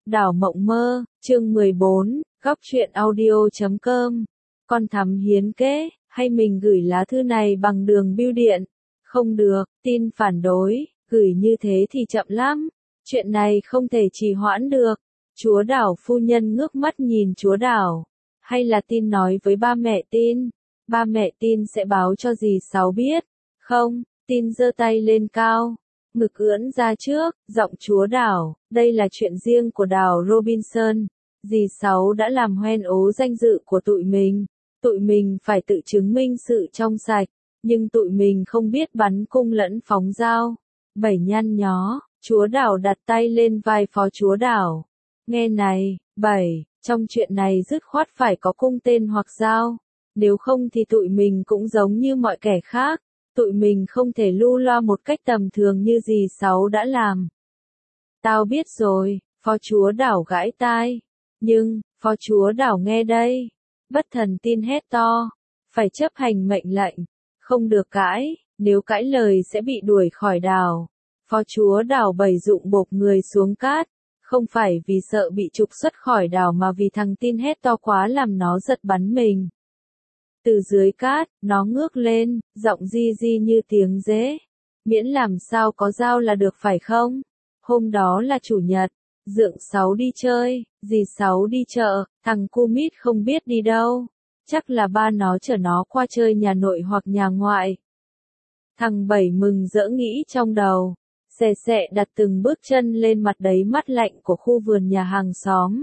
Đảo mộng mơ, chương 14, góc truyện audio.com. Con thắm hiến kế, hay mình gửi lá thư này bằng đường bưu điện? Không được, tin phản đối, gửi như thế thì chậm lắm. Chuyện này không thể trì hoãn được. Chúa đảo phu nhân ngước mắt nhìn chúa đảo. Hay là tin nói với ba mẹ tin? Ba mẹ tin sẽ báo cho dì Sáu biết. Không, tin giơ tay lên cao. Ngực ưỡn ra trước, giọng chúa đảo, đây là chuyện riêng của đảo Robinson. Dì Sáu đã làm hoen ố danh dự của tụi mình phải tự chứng minh sự trong sạch, nhưng tụi mình không biết bắn cung lẫn phóng dao. Bảy nhăn nhó, chúa đảo đặt tay lên vai phó chúa đảo. Nghe này, Bảy, trong chuyện này dứt khoát phải có cung tên hoặc dao. Nếu không thì tụi mình cũng giống như mọi kẻ khác. Tụi mình không thể lu loa một cách tầm thường như dì Sáu đã làm. Tao biết rồi, phó chúa đảo gãi tai. Nhưng, phó chúa đảo nghe đây. Bất thần tin hét to. Phải chấp hành mệnh lệnh. Không được cãi, nếu cãi lời sẽ bị đuổi khỏi đảo. Phó chúa đảo bày dụng bộp người xuống cát. Không phải vì sợ bị trục xuất khỏi đảo mà vì thằng tin hét to quá làm nó giật bắn mình. Từ dưới cát, nó ngước lên, giọng di di như tiếng dế. Miễn làm sao có dao là được phải không? Hôm đó là chủ nhật, Dượng Sáu đi chơi, dì Sáu đi chợ, thằng cu mít không biết đi đâu. Chắc là ba nó chở nó qua chơi nhà nội hoặc nhà ngoại. Thằng Bảy mừng rỡ nghĩ trong đầu. Xè xẹ đặt từng bước chân lên mặt đầy mắt lạnh của khu vườn nhà hàng xóm.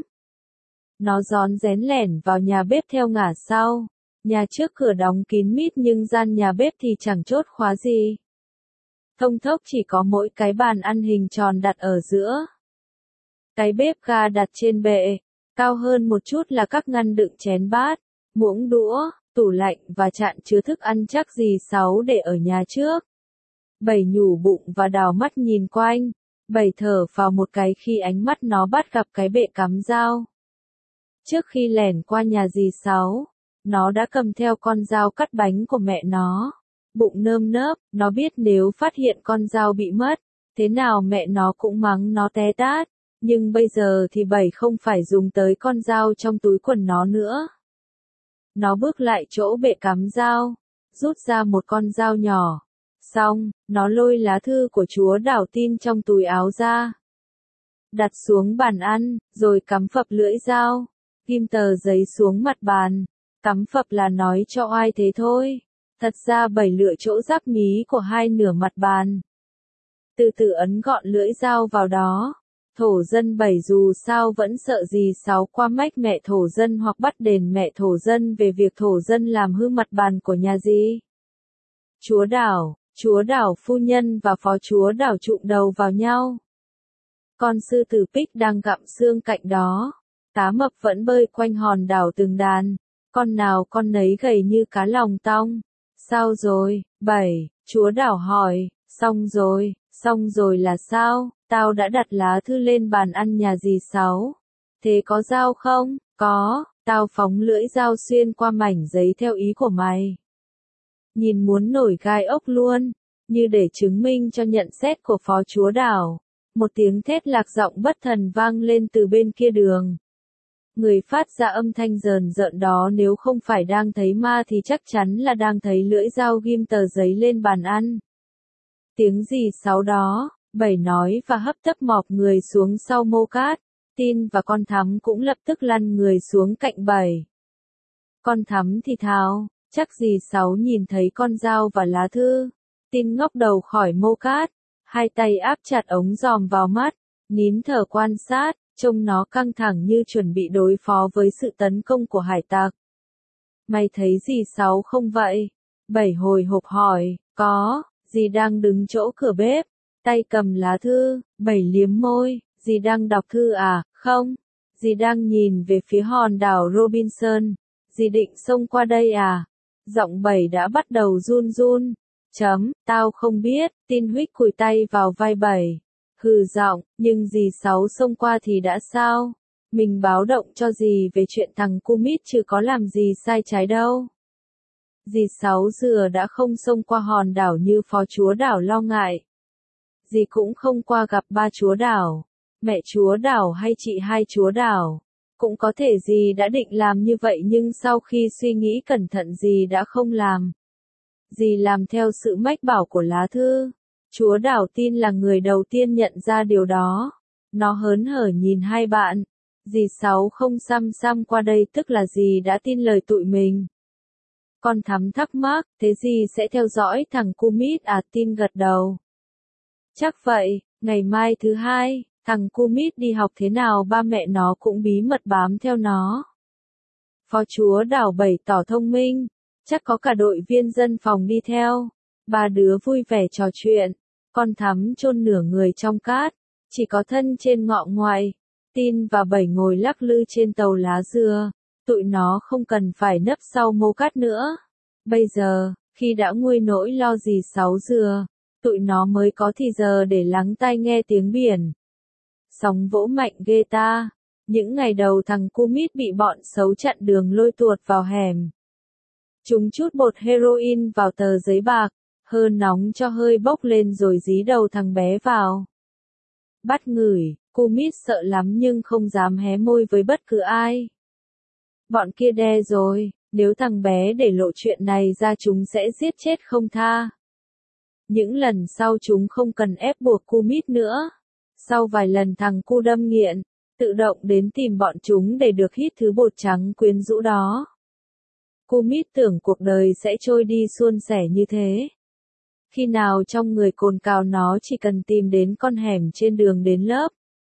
Nó rón rén lẻn vào nhà bếp theo ngả sau. Nhà trước cửa đóng kín mít nhưng gian nhà bếp thì chẳng chốt khóa gì. Thông thốc chỉ có mỗi cái bàn ăn hình tròn đặt ở giữa. Cái bếp ga đặt trên bệ, cao hơn một chút là các ngăn đựng chén bát, muỗng đũa, tủ lạnh và chạn chứa thức ăn chắc dì Sáu để ở nhà trước. Bảy nhủ bụng và đào mắt nhìn quanh, Bảy thở vào một cái khi ánh mắt nó bắt gặp cái bệ cắm dao. Trước khi lẻn qua nhà dì Sáu, nó đã cầm theo con dao cắt bánh của mẹ nó. Bụng nơm nớp, nó biết nếu phát hiện con dao bị mất, thế nào mẹ nó cũng mắng nó té tát. Nhưng bây giờ thì Bảy không phải dùng tới con dao trong túi quần nó nữa. Nó bước lại chỗ bệ cắm dao, rút ra một con dao nhỏ. Xong, nó lôi lá thư của chúa đảo tin trong túi áo ra. Đặt xuống bàn ăn, rồi cắm phập lưỡi dao. Ghim tờ giấy xuống mặt bàn. Cắm phập là nói cho oai thế thôi. Thật ra Bảy lựa chỗ rắc mí của hai nửa mặt bàn. Từ từ ấn gọn lưỡi dao vào đó. Thổ dân Bảy dù sao vẫn sợ dì Sáu qua mách mẹ thổ dân hoặc bắt đền mẹ thổ dân về việc thổ dân làm hư mặt bàn của nhà dì. Chúa đảo phu nhân và phó chúa đảo chụm đầu vào nhau. Con sư tử Pích đang gặm xương cạnh đó. Cá mập vẫn bơi quanh hòn đảo từng đàn. Con nào con nấy gầy như cá lòng tong. Sao rồi, Bảy, chúa đảo hỏi. Xong rồi là sao? Tao đã đặt lá thư lên bàn ăn nhà dì Sáu. Thế có dao không? Có, tao phóng lưỡi dao xuyên qua mảnh giấy theo ý của mày. Nhìn muốn nổi gai ốc luôn, như để chứng minh cho nhận xét của phó chúa đảo. Một tiếng thét lạc giọng bất thần vang lên từ bên kia đường. Người phát ra âm thanh rờn rợn đó nếu không phải đang thấy ma thì chắc chắn là đang thấy lưỡi dao ghim tờ giấy lên bàn ăn. Tiếng dì Sáu đó, Bảy nói và hấp tấp mọp người xuống sau mô cát. Tin và con Thắm cũng lập tức lăn người xuống cạnh Bảy. Con Thắm thì thào, chắc dì Sáu nhìn thấy con dao và lá thư. Tin ngóc đầu khỏi mô cát, hai tay áp chặt ống dòm vào mắt, nín thở quan sát, trông nó căng thẳng như chuẩn bị đối phó với sự tấn công của hải tặc. Mày thấy dì Sáu không vậy? Bảy hồi hộp hỏi, có, dì đang đứng chỗ cửa bếp, tay cầm lá thư. Bảy liếm môi, dì đang đọc thư à? Không, dì đang nhìn về phía hòn đảo Robinson. Dì định xông qua đây à? Giọng Bảy đã bắt đầu run run. Tao không biết, Tin huých cùi tay vào vai Bảy. Hừ giọng, nhưng dì Sáu xông qua thì đã sao? Mình báo động cho dì về chuyện thằng cu mít chứ có làm gì sai trái đâu. Dì Sáu dừa đã không xông qua hòn đảo như phó chúa đảo lo ngại. Dì cũng không qua gặp ba chúa đảo. Mẹ chúa đảo hay chị hai chúa đảo. Cũng có thể dì đã định làm như vậy nhưng sau khi suy nghĩ cẩn thận dì đã không làm. Dì làm theo sự mách bảo của lá thư. Chúa đảo tin là người đầu tiên nhận ra điều đó. Nó hớn hở nhìn hai bạn. Dì Sáu không xăm xăm qua đây tức là dì đã tin lời tụi mình. Con Thắm thắc mắc, thế dì sẽ theo dõi thằng Kumit à? Tin gật đầu. Chắc vậy, ngày mai thứ hai, thằng Kumit đi học thế nào ba mẹ nó cũng bí mật bám theo nó. Phó chúa đảo bày tỏ thông minh, chắc có cả đội viên dân phòng đi theo. Ba đứa vui vẻ trò chuyện, con Thắm chôn nửa người trong cát, chỉ có thân trên ngọ ngoại. Tin và Bảy ngồi lắc lư trên tàu lá dừa, tụi nó không cần phải nấp sau mô cát nữa. Bây giờ, khi đã nguôi nỗi lo gì Sáu dừa, tụi nó mới có thì giờ để lắng tai nghe tiếng biển. Sóng vỗ mạnh ghê ta. Những ngày đầu thằng Kumit bị bọn xấu chặn đường lôi tuột vào hẻm. Chúng chút bột heroin vào tờ giấy bạc, hơn nóng cho hơi bốc lên rồi dí đầu thằng bé vào. Bắt ngửi, Kumit sợ lắm nhưng không dám hé môi với bất cứ ai. Bọn kia đe rồi, nếu thằng bé để lộ chuyện này ra chúng sẽ giết chết không tha. Những lần sau chúng không cần ép buộc Kumit nữa. Sau vài lần thằng cu đâm nghiện, tự động đến tìm bọn chúng để được hít thứ bột trắng quyến rũ đó. Kumit tưởng cuộc đời sẽ trôi đi suôn sẻ như thế. Khi nào trong người cồn cào nó chỉ cần tìm đến con hẻm trên đường đến lớp.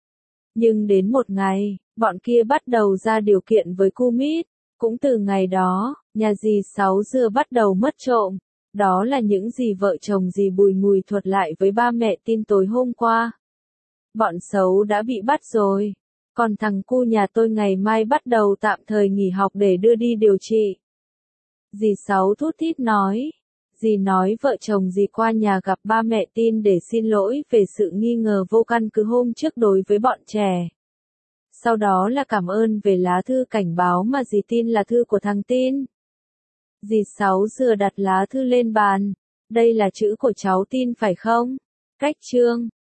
Nhưng đến một ngày, bọn kia bắt đầu ra điều kiện với Kumit. Cũng từ ngày đó, nhà dì Sáu dừa bắt đầu mất trộm. Đó là những gì vợ chồng dì Bùi Ngùi thuật lại với ba mẹ Tin tối hôm qua. Bọn xấu đã bị bắt rồi. Còn thằng cu nhà tôi ngày mai bắt đầu tạm thời nghỉ học để đưa đi điều trị. Dì Sáu thút thít nói. Dì nói vợ chồng dì qua nhà gặp ba mẹ Tin để xin lỗi về sự nghi ngờ vô căn cứ hôm trước đối với bọn trẻ. Sau đó là cảm ơn về lá thư cảnh báo mà dì tin là thư của thằng Tin. Dì Sáu dừa đặt lá thư lên bàn. Đây là chữ của cháu Tin phải không? Cách chương